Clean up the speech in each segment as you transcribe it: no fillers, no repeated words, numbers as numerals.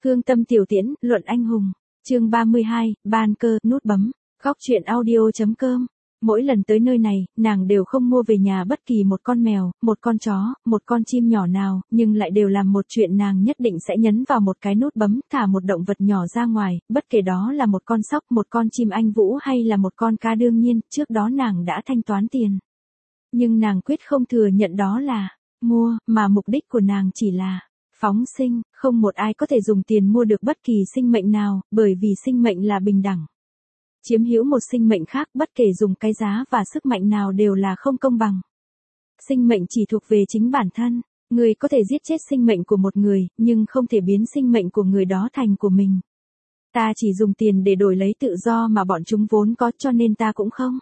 Hương tâm tiểu tiễn, luận anh hùng. Chương 32, ban cơ, nút bấm. Góc truyện audio.com. Mỗi lần tới nơi này, nàng đều không mua về nhà bất kỳ một con mèo, một con chó, một con chim nhỏ nào, nhưng lại đều làm một chuyện, nàng nhất định sẽ nhấn vào một cái nút bấm, thả một động vật nhỏ ra ngoài, bất kể đó là một con sóc, một con chim anh vũ hay là một con cá. Đương nhiên, trước đó nàng đã thanh toán tiền. Nhưng nàng quyết không thừa nhận đó là mua, mà mục đích của nàng chỉ là phóng sinh. Không một ai có thể dùng tiền mua được bất kỳ sinh mệnh nào, bởi vì sinh mệnh là bình đẳng. Chiếm hữu một sinh mệnh khác bất kể dùng cái giá và sức mạnh nào đều là không công bằng. Sinh mệnh chỉ thuộc về chính bản thân. Người có thể giết chết sinh mệnh của một người, nhưng không thể biến sinh mệnh của người đó thành của mình. Ta chỉ dùng tiền để đổi lấy tự do mà bọn chúng vốn có, cho nên ta cũng không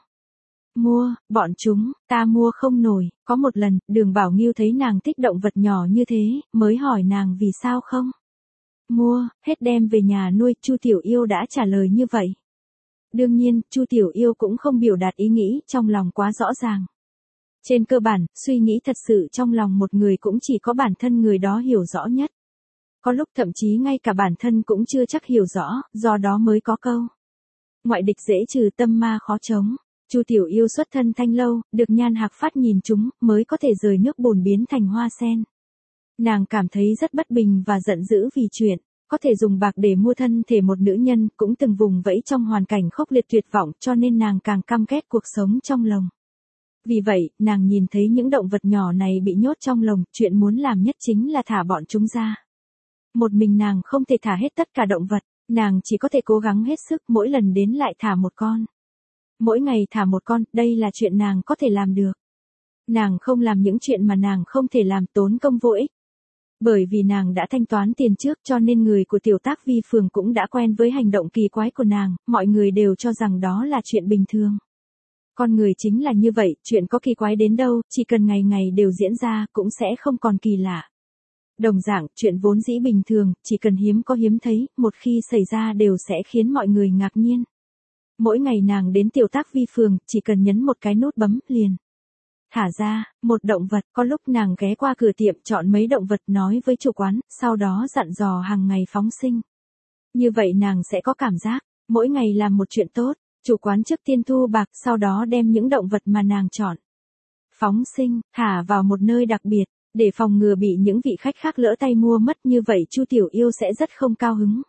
mua. Bọn chúng, ta mua không nổi. Có một lần, Đường Bảo Nghiêu thấy nàng thích động vật nhỏ như thế, mới hỏi nàng vì sao không mua, hết đem về nhà nuôi. Chu Tiểu Yêu đã trả lời như vậy. Đương nhiên, Chu Tiểu Yêu cũng không biểu đạt ý nghĩ trong lòng quá rõ ràng. Trên cơ bản, suy nghĩ thật sự trong lòng một người cũng chỉ có bản thân người đó hiểu rõ nhất. Có lúc thậm chí ngay cả bản thân cũng chưa chắc hiểu rõ, do đó mới có câu ngoại địch dễ trừ, tâm ma khó chống. Chu Tiểu Yêu xuất thân Thanh Lâu, được Nhan Hạc Phát nhìn chúng, mới có thể rời nước bùn biến thành hoa sen. Nàng cảm thấy rất bất bình và giận dữ vì chuyện có thể dùng bạc để mua thân thể một nữ nhân, cũng từng vùng vẫy trong hoàn cảnh khốc liệt tuyệt vọng, cho nên nàng càng căm ghét cuộc sống trong lồng. Vì vậy, nàng nhìn thấy những động vật nhỏ này bị nhốt trong lồng, chuyện muốn làm nhất chính là thả bọn chúng ra. Một mình nàng không thể thả hết tất cả động vật, nàng chỉ có thể cố gắng hết sức, mỗi lần đến lại thả một con. Mỗi ngày thả một con, đây là chuyện nàng có thể làm được. Nàng không làm những chuyện mà nàng không thể làm, tốn công vô ích. Bởi vì nàng đã thanh toán tiền trước, cho nên người của Tiểu Tác Vi phường cũng đã quen với hành động kỳ quái của nàng, mọi người đều cho rằng đó là chuyện bình thường. Con người chính là như vậy, chuyện có kỳ quái đến đâu, chỉ cần ngày ngày đều diễn ra, cũng sẽ không còn kỳ lạ. Đồng dạng, chuyện vốn dĩ bình thường, chỉ cần hiếm có hiếm thấy, một khi xảy ra đều sẽ khiến mọi người ngạc nhiên. Mỗi ngày nàng đến Tiểu Tác Vi phường, chỉ cần nhấn một cái nút bấm, liền thả ra một động vật. Có lúc nàng ghé qua cửa tiệm chọn mấy động vật, nói với chủ quán, sau đó dặn dò hàng ngày phóng sinh. Như vậy nàng sẽ có cảm giác mỗi ngày làm một chuyện tốt. Chủ quán trước tiên thu bạc, sau đó đem những động vật mà nàng chọn phóng sinh, thả vào một nơi đặc biệt, để phòng ngừa bị những vị khách khác lỡ tay mua mất. Như vậy Chu Tiểu Yêu sẽ rất không cao hứng.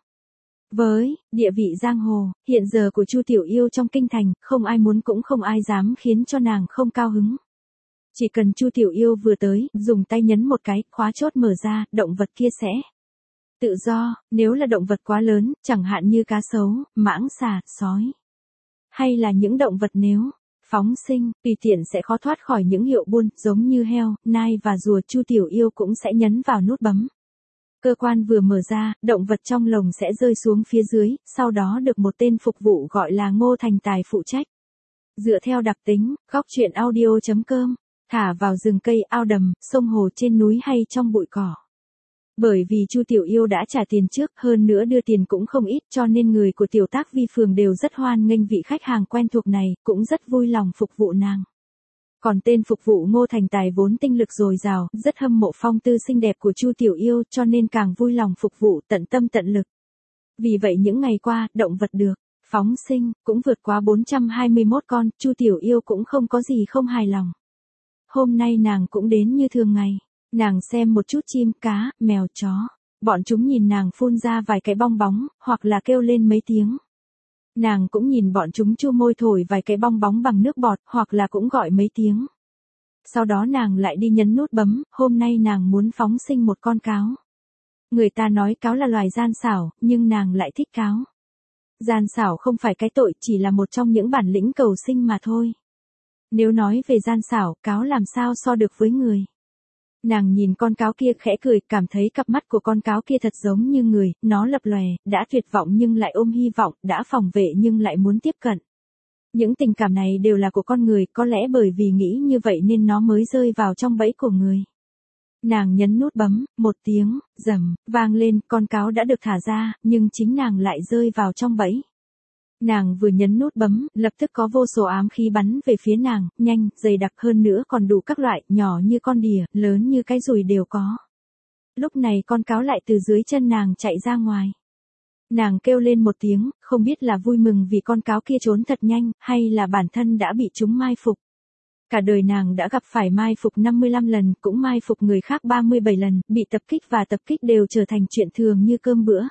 Với địa vị giang hồ hiện giờ của Chu Tiểu Yêu trong kinh thành, không ai muốn cũng không ai dám khiến cho nàng không cao hứng. Chỉ cần Chu Tiểu Yêu vừa tới, dùng tay nhấn một cái, khóa chốt mở ra, động vật kia sẽ tự do. Nếu là động vật quá lớn, chẳng hạn như cá sấu, mãng xà, sói, hay là những động vật nếu phóng sinh, tùy tiện sẽ khó thoát khỏi những hiệu buôn, giống như heo, nai và rùa. Chu Tiểu Yêu cũng sẽ nhấn vào nút bấm. Cơ quan vừa mở ra, động vật trong lồng sẽ rơi xuống phía dưới, sau đó được một tên phục vụ gọi là Ngô Thành Tài phụ trách. Dựa theo đặc tính, góc truyện audio.com, thả vào rừng cây, ao đầm, sông hồ, trên núi hay trong bụi cỏ. Bởi vì Chu Tiểu Yêu đã trả tiền trước, hơn nữa đưa tiền cũng không ít, cho nên người của Tiểu Tác Vi phường đều rất hoan nghênh vị khách hàng quen thuộc này, cũng rất vui lòng phục vụ nàng. Còn tên phục vụ Ngô Thành Tài vốn tinh lực dồi dào, rất hâm mộ phong tư xinh đẹp của Chu Tiểu Yêu, cho nên càng vui lòng phục vụ tận tâm tận lực. Vì vậy những ngày qua, động vật được phóng sinh cũng vượt quá 421 con, Chu Tiểu Yêu cũng không có gì không hài lòng. Hôm nay nàng cũng đến như thường ngày. Nàng xem một chút chim, cá, mèo, chó. Bọn chúng nhìn nàng phun ra vài cái bong bóng, hoặc là kêu lên mấy tiếng. Nàng cũng nhìn bọn chúng chu môi thổi vài cái bong bóng bằng nước bọt, hoặc là cũng gọi mấy tiếng. Sau đó nàng lại đi nhấn nút bấm, hôm nay nàng muốn phóng sinh một con cáo. Người ta nói cáo là loài gian xảo, nhưng nàng lại thích cáo. Gian xảo không phải cái tội, chỉ là một trong những bản lĩnh cầu sinh mà thôi. Nếu nói về gian xảo, cáo làm sao so được với người. Nàng nhìn con cáo kia khẽ cười, cảm thấy cặp mắt của con cáo kia thật giống như người, nó lập lòe, đã tuyệt vọng nhưng lại ôm hy vọng, đã phòng vệ nhưng lại muốn tiếp cận. Những tình cảm này đều là của con người, có lẽ bởi vì nghĩ như vậy nên nó mới rơi vào trong bẫy của người. Nàng nhấn nút bấm, một tiếng rầm vang lên, con cáo đã được thả ra, nhưng chính nàng lại rơi vào trong bẫy. Nàng vừa nhấn nút bấm, lập tức có vô số ám khí bắn về phía nàng, nhanh, dày đặc, hơn nữa còn đủ các loại, nhỏ như con đỉa, lớn như cái dùi đều có. Lúc này con cáo lại từ dưới chân nàng chạy ra ngoài. Nàng kêu lên một tiếng, không biết là vui mừng vì con cáo kia trốn thật nhanh, hay là bản thân đã bị chúng mai phục. Cả đời nàng đã gặp phải mai phục 55 lần, cũng mai phục người khác 37 lần, bị tập kích và tập kích đều trở thành chuyện thường như cơm bữa.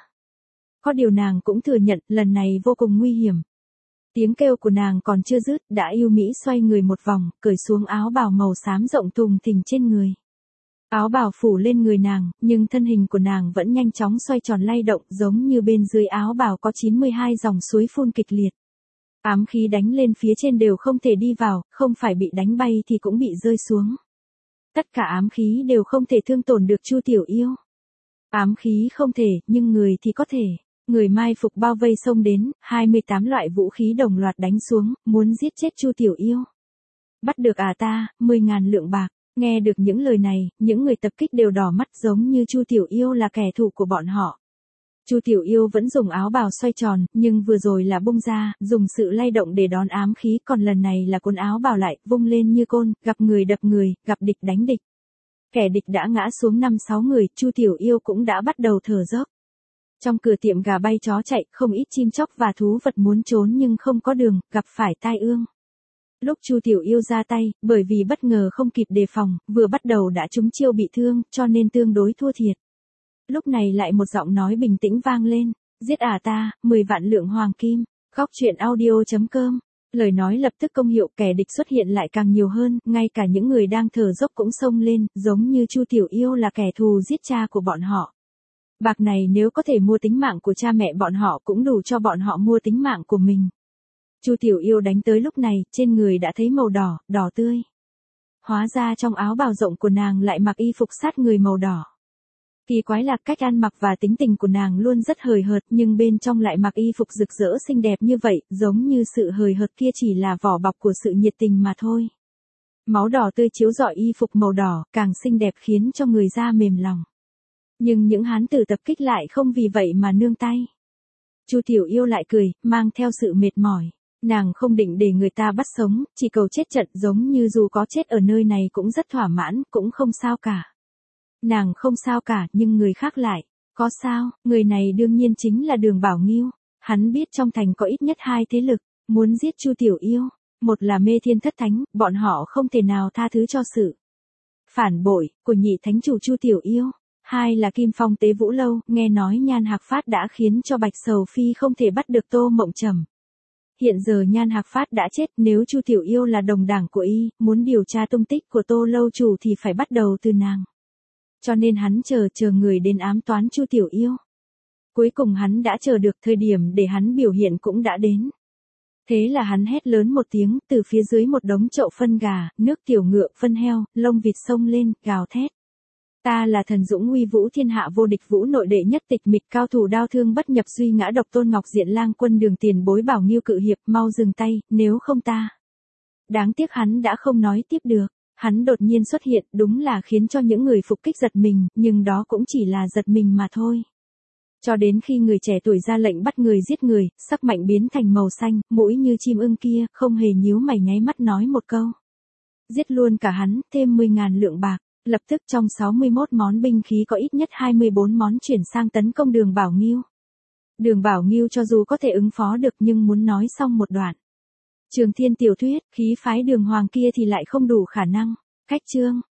Có điều nàng cũng thừa nhận, lần này vô cùng nguy hiểm. Tiếng kêu của nàng còn chưa dứt, đã yêu mỹ xoay người một vòng, cởi xuống áo bào màu xám rộng thùng thình trên người. Áo bào phủ lên người nàng, nhưng thân hình của nàng vẫn nhanh chóng xoay tròn lay động, giống như bên dưới áo bào có 92 dòng suối phun kịch liệt. Ám khí đánh lên phía trên đều không thể đi vào, không phải bị đánh bay thì cũng bị rơi xuống. Tất cả ám khí đều không thể thương tổn được Chu Tiểu Yêu. Ám khí không thể, nhưng người thì có thể. Người mai phục bao vây xông đến, 28 loại vũ khí đồng loạt đánh xuống, muốn giết chết Chu Tiểu Yêu. Bắt được ta, 10.000 lượng bạc. Nghe được những lời này, những người tập kích đều đỏ mắt giống như Chu Tiểu Yêu là kẻ thù của bọn họ. Chu Tiểu Yêu vẫn dùng áo bào xoay tròn, nhưng vừa rồi là bung ra, dùng sự lay động để đón ám khí, còn lần này là cuốn áo bào lại, vung lên như côn, gặp người đập người, gặp địch đánh địch. Kẻ địch đã ngã xuống 5-6 người, Chu Tiểu Yêu cũng đã bắt đầu thở dốc. Trong cửa tiệm gà bay chó chạy, không ít chim chóc và thú vật muốn trốn nhưng không có đường, gặp phải tai ương. Lúc Chu Tiểu Yêu ra tay, bởi vì bất ngờ không kịp đề phòng, vừa bắt đầu đã trúng chiêu bị thương, cho nên tương đối thua thiệt. Lúc này lại một giọng nói bình tĩnh vang lên, giết ta, 10 vạn lượng hoàng kim. Góc truyện audio.com. Lời nói lập tức công hiệu, kẻ địch xuất hiện lại càng nhiều hơn, ngay cả những người đang thở dốc cũng xông lên, giống như Chu Tiểu Yêu là kẻ thù giết cha của bọn họ. Bạc này nếu có thể mua tính mạng của cha mẹ bọn họ cũng đủ cho bọn họ mua tính mạng của mình. Chu Tiểu Yêu đánh tới lúc này, trên người đã thấy màu đỏ, đỏ tươi. Hóa ra trong áo bào rộng của nàng lại mặc y phục sát người màu đỏ. Kỳ quái là cách ăn mặc và tính tình của nàng luôn rất hời hợt nhưng bên trong lại mặc y phục rực rỡ xinh đẹp như vậy, giống như sự hời hợt kia chỉ là vỏ bọc của sự nhiệt tình mà thôi. Máu đỏ tươi chiếu rọi y phục màu đỏ, càng xinh đẹp khiến cho người da mềm lòng. Nhưng những hán tử tập kích lại không vì vậy mà nương tay. Chu Tiểu Yêu lại cười, mang theo sự mệt mỏi. Nàng không định để người ta bắt sống, chỉ cầu chết trận, giống như dù có chết ở nơi này cũng rất thỏa mãn, cũng không sao cả. Nàng không sao cả, nhưng người khác lại, có sao, người này đương nhiên chính là Đường Bảo Nghiêu. Hắn biết trong thành có ít nhất 2 thế lực, muốn giết Chu Tiểu Yêu. Một là Mê Thiên Thất Thánh, bọn họ không thể nào tha thứ cho sự phản bội của nhị thánh chủ Chu Tiểu Yêu. 2 là Kim Phong Tế Vũ Lâu, nghe nói Nhan Hạc Phát đã khiến cho Bạch Sầu Phi không thể bắt được Tô Mộng Trầm. Hiện giờ Nhan Hạc Phát đã chết, nếu Chu Tiểu Yêu là đồng đảng của y, muốn điều tra tung tích của Tô lâu chủ thì phải bắt đầu từ nàng. Cho nên hắn chờ người đến ám toán Chu Tiểu Yêu. Cuối cùng hắn đã chờ được, thời điểm để hắn biểu hiện cũng đã đến. Thế là hắn hét lớn một tiếng, từ phía dưới một đống chậu phân gà, nước tiểu ngựa, phân heo, lông vịt xông lên, gào thét. Ta là thần dũng uy vũ thiên hạ vô địch, vũ nội đệ nhất tịch mịch, cao thủ đao thương bất nhập, duy ngã độc tôn, Ngọc Diện Lang Quân, Đường tiền bối, Bảo Nghiêu cự hiệp, mau dừng tay, nếu không ta. Đáng tiếc hắn đã không nói tiếp được. Hắn đột nhiên xuất hiện, đúng là khiến cho những người phục kích giật mình, nhưng đó cũng chỉ là giật mình mà thôi. Cho đến khi người trẻ tuổi ra lệnh bắt người giết người, sắc mạnh biến thành màu xanh, mũi như chim ưng kia, không hề nhíu mày nháy mắt nói một câu. Giết luôn cả hắn, thêm 10.000 lượng bạc. Lập tức trong 61 món binh khí có ít nhất 24 món chuyển sang tấn công Đường Bảo Nghiêu. Đường Bảo Nghiêu cho dù có thể ứng phó được nhưng muốn nói xong một đoạn. Trường Thiên tiểu thuyết, khí phái Đường Hoàng kia thì lại không đủ khả năng. Cách chương.